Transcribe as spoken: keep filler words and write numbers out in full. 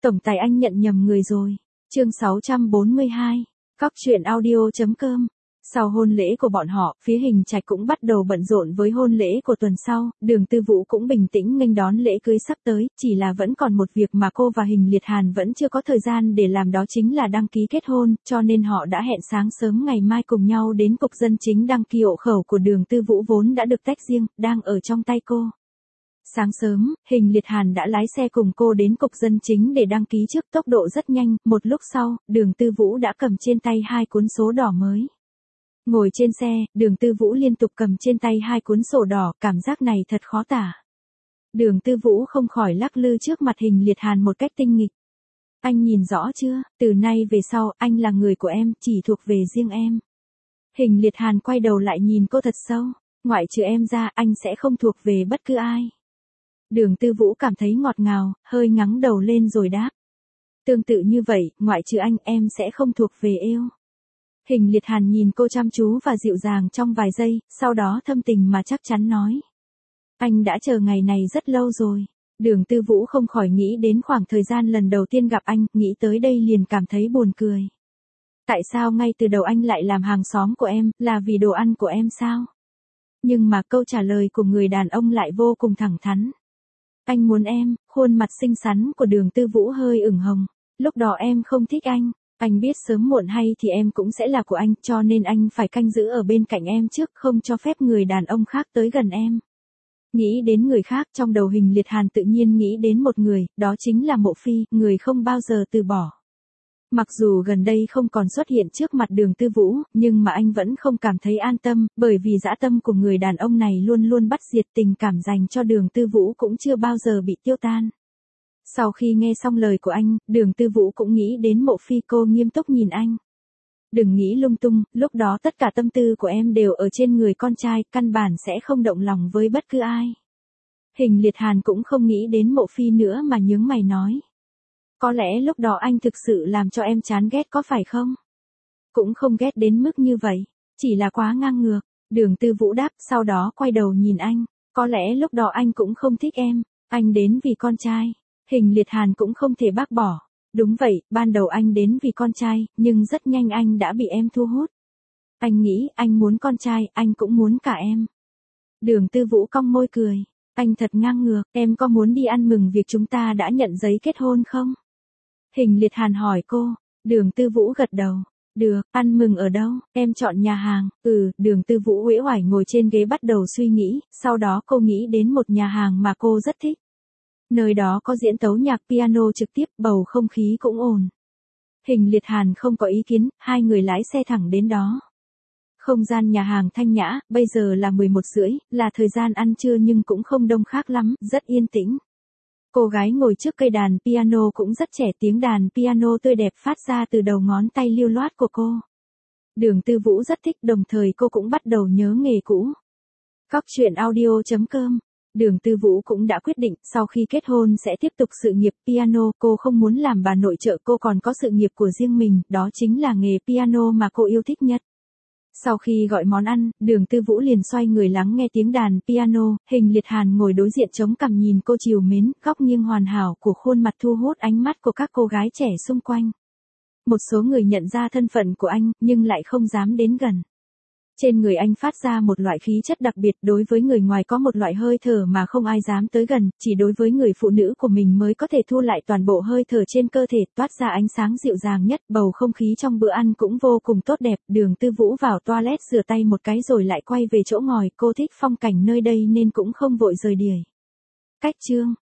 Tổng tài anh nhận nhầm người rồi. Chương sáu trăm bốn mươi hai. Cóc truyện audio.com. Sau hôn lễ của bọn họ, phía Hình Trạch cũng bắt đầu bận rộn với hôn lễ của tuần sau, Đường Tư Vũ cũng bình tĩnh nghênh đón lễ cưới sắp tới, chỉ là vẫn còn một việc mà cô và Hình Liệt Hàn vẫn chưa có thời gian để làm, đó chính là đăng ký kết hôn, cho nên họ đã hẹn sáng sớm ngày mai cùng nhau đến cục dân chính đăng ký hộ khẩu của Đường Tư Vũ vốn đã được tách riêng, đang ở trong tay cô. Sáng sớm, Hình Liệt Hàn đã lái xe cùng cô đến cục dân chính để đăng ký trước, tốc độ rất nhanh, một lúc sau, Đường Tư Vũ đã cầm trên tay hai cuốn số đỏ mới. Ngồi trên xe, Đường Tư Vũ liên tục cầm trên tay hai cuốn sổ đỏ, cảm giác này thật khó tả. Đường Tư Vũ không khỏi lắc lư trước mặt Hình Liệt Hàn một cách tinh nghịch. Anh nhìn rõ chưa, từ nay về sau, anh là người của em, chỉ thuộc về riêng em. Hình Liệt Hàn quay đầu lại nhìn cô thật sâu, ngoại trừ em ra, anh sẽ không thuộc về bất cứ ai. Đường Tư Vũ cảm thấy ngọt ngào, hơi ngắng đầu lên rồi đáp. Tương tự như vậy, ngoại trừ anh, em sẽ không thuộc về yêu. Hình Liệt Hàn nhìn cô chăm chú và dịu dàng trong vài giây, sau đó thâm tình mà chắc chắn nói. Anh đã chờ ngày này rất lâu rồi. Đường Tư Vũ không khỏi nghĩ đến khoảng thời gian lần đầu tiên gặp anh, nghĩ tới đây liền cảm thấy buồn cười. Tại sao ngay từ đầu anh lại làm hàng xóm của em, là vì đồ ăn của em sao? Nhưng mà câu trả lời của người đàn ông lại vô cùng thẳng thắn. Anh muốn em. Khuôn mặt xinh xắn của Đường Tư Vũ hơi ửng hồng. Lúc đó em không thích anh. Anh biết sớm muộn hay thì em cũng sẽ là của anh, cho nên anh phải canh giữ ở bên cạnh em trước, không cho phép người đàn ông khác tới gần em. Nghĩ đến người khác, trong đầu Hình Liệt Hàn tự nhiên nghĩ đến một người, đó chính là Mộ Phi, người không bao giờ từ bỏ. Mặc dù gần đây không còn xuất hiện trước mặt Đường Tư Vũ, nhưng mà anh vẫn không cảm thấy an tâm, bởi vì dã tâm của người đàn ông này luôn luôn bắt diệt, tình cảm dành cho Đường Tư Vũ cũng chưa bao giờ bị tiêu tan. Sau khi nghe xong lời của anh, Đường Tư Vũ cũng nghĩ đến Mộ Phi, cô nghiêm túc nhìn anh. Đừng nghĩ lung tung, lúc đó tất cả tâm tư của em đều ở trên người con trai, căn bản sẽ không động lòng với bất cứ ai. Hình Liệt Hàn cũng không nghĩ đến Mộ Phi nữa mà nhướng mày nói. Có lẽ lúc đó anh thực sự làm cho em chán ghét có phải không? Cũng không ghét đến mức như vậy, chỉ là quá ngang ngược. Đường Tư Vũ đáp, sau đó quay đầu nhìn anh. Có lẽ lúc đó anh cũng không thích em, anh đến vì con trai. Hình Liệt Hàn cũng không thể bác bỏ. Đúng vậy, ban đầu anh đến vì con trai, nhưng rất nhanh anh đã bị em thu hút. Anh nghĩ, anh muốn con trai, anh cũng muốn cả em. Đường Tư Vũ cong môi cười. Anh thật ngang ngược, em có muốn đi ăn mừng việc chúng ta đã nhận giấy kết hôn không? Hình Liệt Hàn hỏi cô. Đường Tư Vũ gật đầu. Được, ăn mừng ở đâu, em chọn nhà hàng. Ừ, Đường Tư Vũ uể oải ngồi trên ghế bắt đầu suy nghĩ, sau đó cô nghĩ đến một nhà hàng mà cô rất thích. Nơi đó có diễn tấu nhạc piano trực tiếp, bầu không khí cũng ổn. Hình Liệt Hàn không có ý kiến, hai người lái xe thẳng đến đó. Không gian nhà hàng thanh nhã, bây giờ là mười một rưỡi, là thời gian ăn trưa nhưng cũng không đông khác lắm, rất yên tĩnh. Cô gái ngồi trước cây đàn piano cũng rất trẻ, tiếng đàn piano tươi đẹp phát ra từ đầu ngón tay lưu loát của cô. Đường Tư Vũ rất thích, đồng thời cô cũng bắt đầu nhớ nghề cũ. Cóc truyện audio.com. Đường Tư Vũ cũng đã quyết định, sau khi kết hôn sẽ tiếp tục sự nghiệp piano, cô không muốn làm bà nội trợ, cô còn có sự nghiệp của riêng mình, đó chính là nghề piano mà cô yêu thích nhất. Sau khi gọi món ăn, Đường Tư Vũ liền xoay người lắng nghe tiếng đàn piano, Hình Liệt Hàn ngồi đối diện chống cằm nhìn cô trìu mến, góc nghiêng hoàn hảo của khuôn mặt thu hút ánh mắt của các cô gái trẻ xung quanh. Một số người nhận ra thân phận của anh, nhưng lại không dám đến gần. Trên người anh phát ra một loại khí chất đặc biệt, đối với người ngoài có một loại hơi thở mà không ai dám tới gần, chỉ đối với người phụ nữ của mình mới có thể thu lại toàn bộ hơi thở trên cơ thể, toát ra ánh sáng dịu dàng nhất, bầu không khí trong bữa ăn cũng vô cùng tốt đẹp. Đường Tư Vũ vào toilet rửa tay một cái rồi lại quay về chỗ ngồi, cô thích phong cảnh nơi đây nên cũng không vội rời đìa. Cách chương